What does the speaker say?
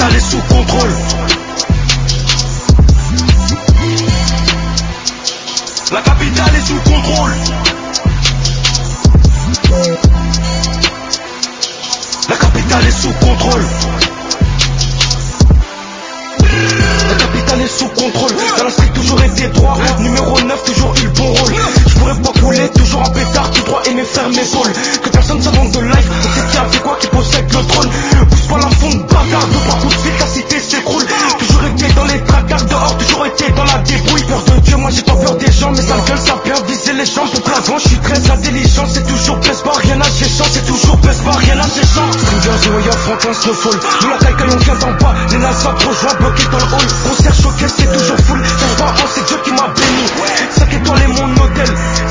capitale est sous contrôle. La capitale est sous contrôle. La capitale est sous contrôle. La capitale est sous contrôle. Dans la street toujours été droit. Numéro 9 toujours eu le bon rôle. Je pourrais pas couler, toujours en pétard, tout droit et mes frères m'épaulent. Que personne s'invente de life, on sait qui a fait quoi, qui possède le trône. Pousse pas la fonte, bagarre, 2-3 coups de fil, la cité s'écroule. Toujours été dans les tracards, dehors, toujours été dans la débrouille. Peur de Dieu, moi j'ai pas peur des gens, mais sale gueule, ça bien viser les jambes. Pour plafond, je suis très intelligent, c'est toujours baisse pas, rien à géchant, c'est toujours baisse pas, rien à géchant. Stringers, Zoya, Franklin, Snowfall. Nous la caille, on vient d'en bas, les NASA rejoint, bloqué dans le hall. Concert choqué, c'est toujours full, ça se voit, c'est Dieu qui m'a béni. 5 étoiles est mon hôtel,